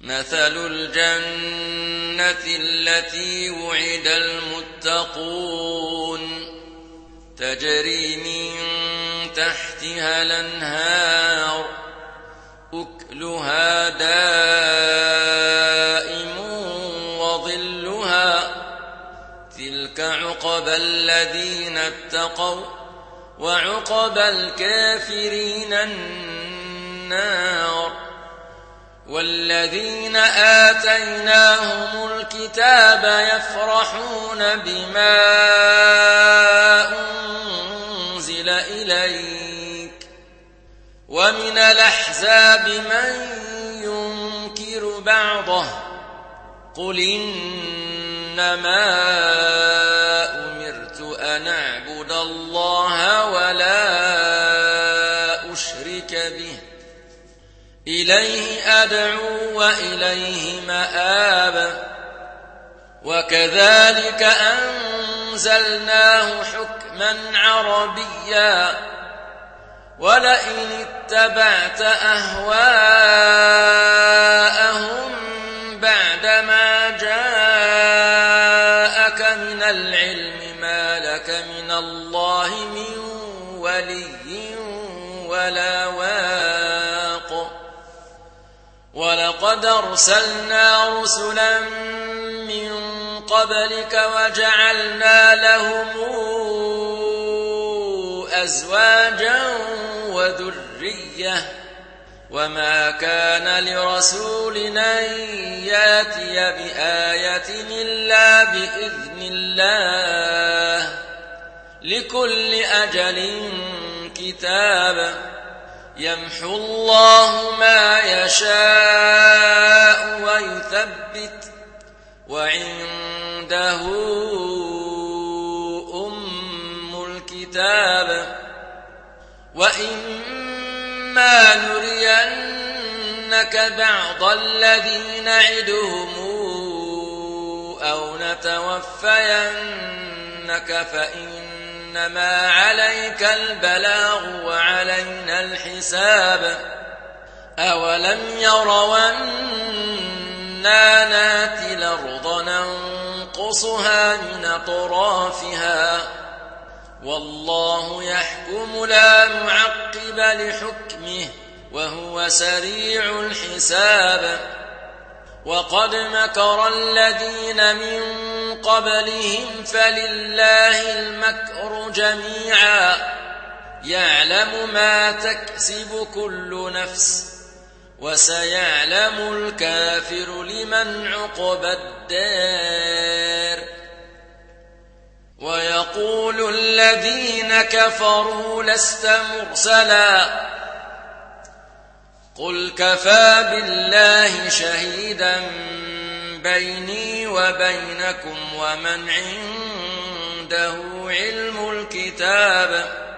مثل الجنة التي وعد المتقون تجري من تحتها الأنهار أكلها دائم وظلها تلك عقبى الذين اتقوا وعقبى الكافرين النار والذين آتيناهم الكتاب يفرحون بما أنزل إليك ومن الأحزاب من ينكر بعضه قل إنما أمرت أن أعبد الله ولا أشرك به إليه أدعو وإليه مآب وكذلك أنزلناه حكما عربيا ولئن اتبعت أهواءهم بعدما جاءك من العلم ما لك من الله من ولي ولا واق ولقد أرسلنا رسلا من قبلك وجعلنا لهم أزواجا وذرية وما كان لرسول أن يأتي بآية إلا بإذن الله لكل أجل كتاب يمحو الله ما يشاء ويثبت وعنده أم الكتاب وإما نرينك بعض الذي نعدهم أو نتوفينك فإنما عليك البلاغ وعلينا الحساب أولم يروا أنا ناتي الأرض ننقصها من أطرافها والله يحكم لا معقب لحكمه وهو سريع الحساب وقد مكر الذين من قبلهم فلله المكر جميعا يعلم ما تكسب كل نفس وسيعلم الكافر لمن عقبى الدار ويقول الذين كفروا لست مرسلا قل كفى بالله شهيدا بيني وبينكم ومن عنده علم الكتاب